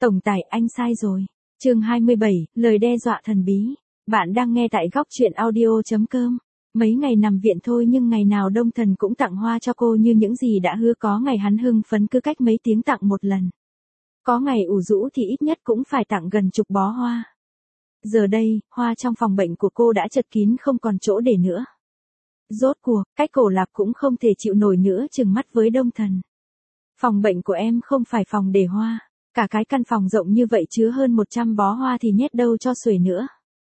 Tổng tài, anh sai rồi. Chương 27, lời đe dọa thần bí. Bạn đang nghe tại góc truyện audio.com. Mấy ngày nằm viện thôi nhưng ngày nào Đông Thần cũng tặng hoa cho cô như những gì đã hứa, có ngày hắn hưng phấn cứ cách mấy tiếng tặng một lần. Có ngày ủ rũ thì ít nhất cũng phải tặng gần chục bó hoa. Giờ đây, hoa trong phòng bệnh của cô đã chật kín không còn chỗ để nữa. Rốt cuộc, Cách Cổ Lạp cũng không thể chịu nổi nữa, trừng mắt với Đông Thần. Phòng bệnh của em không phải phòng để hoa. Cả cái căn phòng rộng như vậy chứa hơn 100 bó hoa thì nhét đâu cho xuể nữa.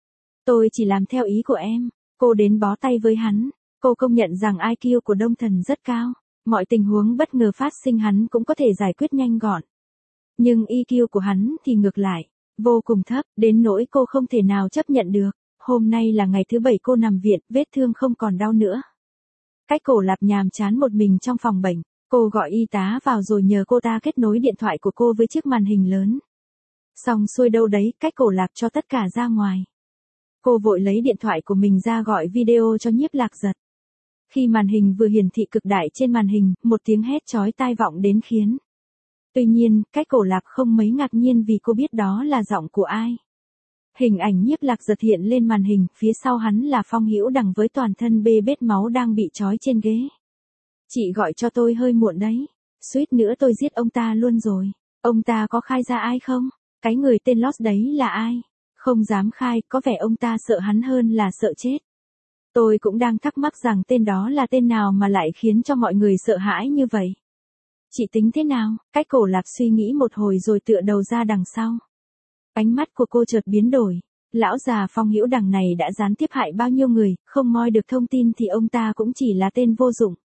Tôi chỉ làm theo ý của em. Cô đến bó tay với hắn. Cô công nhận rằng IQ của Đông Thần rất cao. Mọi tình huống bất ngờ phát sinh hắn cũng có thể giải quyết nhanh gọn. Nhưng EQ của hắn thì ngược lại, vô cùng thấp, đến nỗi cô không thể nào chấp nhận được. Hôm nay là ngày thứ 7 cô nằm viện, vết thương không còn đau nữa. Cách Cổ Lạp nhàm chán một mình trong phòng bệnh. Cô gọi y tá vào rồi nhờ cô ta kết nối điện thoại của cô với chiếc màn hình lớn. Xong xuôi đâu đấy, Cách Cổ Lạp cho tất cả ra ngoài. Cô vội lấy điện thoại của mình ra gọi video cho Nhiếp Lạc Giật. Khi màn hình vừa hiển thị cực đại trên màn hình, một tiếng hét chói tai vọng đến khiến. Tuy nhiên, Cách Cổ Lạp không mấy ngạc nhiên vì cô biết đó là giọng của ai. Hình ảnh Nhiếp Lạc Giật hiện lên màn hình, phía sau hắn là Phong Hữu Đằng với toàn thân bê bết máu đang bị trói trên ghế. Chị gọi cho tôi hơi muộn đấy. Suýt nữa tôi giết ông ta luôn rồi. Ông ta có khai ra ai không? Cái người tên Lost đấy là ai? Không dám khai, có vẻ ông ta sợ hắn hơn là sợ chết. Tôi cũng đang thắc mắc rằng tên đó là tên nào mà lại khiến cho mọi người sợ hãi như vậy. Chị tính thế nào? Cách Cổ Lạp suy nghĩ một hồi rồi tựa đầu ra đằng sau. Ánh mắt của cô chợt biến đổi. Lão già Phong Hữu Đằng này đã gián tiếp hại bao nhiêu người, không moi được thông tin thì ông ta cũng chỉ là tên vô dụng.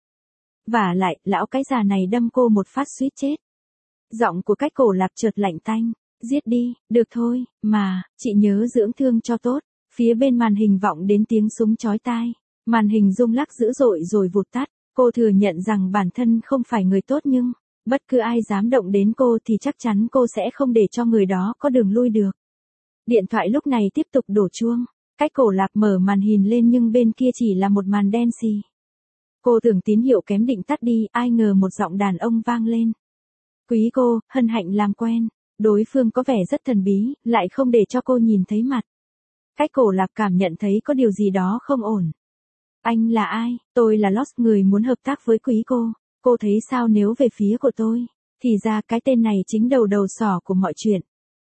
Vả lại, lão cái già này đâm cô một phát suýt chết. Giọng của Cách Cổ Lạp chợt lạnh tanh. Giết đi, được thôi, mà, chị nhớ dưỡng thương cho tốt. Phía bên màn hình vọng đến tiếng súng chói tai. Màn hình rung lắc dữ dội rồi vụt tắt. Cô thừa nhận rằng bản thân không phải người tốt nhưng, bất cứ ai dám động đến cô thì chắc chắn cô sẽ không để cho người đó có đường lui được. Điện thoại lúc này tiếp tục đổ chuông. Cách Cổ Lạp mở màn hình lên nhưng bên kia chỉ là một màn đen xì. Cô tưởng tín hiệu kém định tắt đi, ai ngờ một giọng đàn ông vang lên. Quý cô, hân hạnh làm quen. Đối phương có vẻ rất thần bí, lại không để cho cô nhìn thấy mặt. Cách Cổ Lạp cảm nhận thấy có điều gì đó không ổn. Anh là ai? Tôi là Lost, người muốn hợp tác với quý cô. Cô thấy sao nếu về phía của tôi? Thì ra cái tên này chính đầu sỏ của mọi chuyện.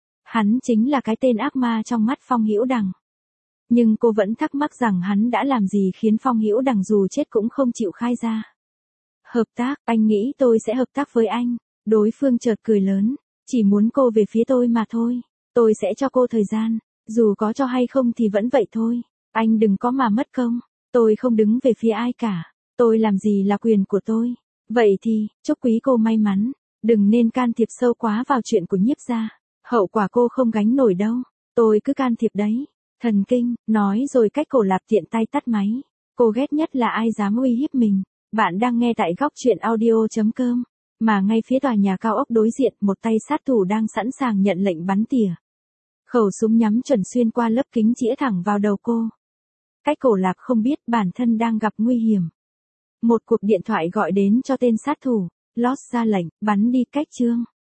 Hắn chính là cái tên ác ma trong mắt Phong Hữu Đằng. Nhưng cô vẫn thắc mắc rằng hắn đã làm gì khiến Phong Hữu Đằng dù chết cũng không chịu khai ra. Hợp tác, anh nghĩ tôi sẽ hợp tác với anh. Đối phương chợt cười lớn. Chỉ muốn cô về phía tôi mà thôi. Tôi sẽ cho cô thời gian. Dù có cho hay không thì vẫn vậy thôi. Anh đừng có mà mất công. Tôi không đứng về phía ai cả. Tôi làm gì là quyền của tôi. Vậy thì, chúc quý cô may mắn. Đừng nên can thiệp sâu quá vào chuyện của Nhiếp gia. Hậu quả cô không gánh nổi đâu. Tôi cứ can thiệp đấy. Thần kinh, nói rồi Cách Cổ Lạp tiện tay tắt máy. Cô ghét nhất là ai dám uy hiếp mình. Bạn đang nghe tại góc truyện audio.com. Mà ngay phía tòa nhà cao ốc đối diện, một tay sát thủ đang sẵn sàng nhận lệnh bắn tỉa. Khẩu súng nhắm chuẩn xuyên qua lớp kính chĩa thẳng vào đầu cô. Cách Cổ Lạp không biết bản thân đang gặp nguy hiểm. Một cuộc điện thoại gọi đến cho tên sát thủ. Lost ra lệnh, bắn đi Cách Trương.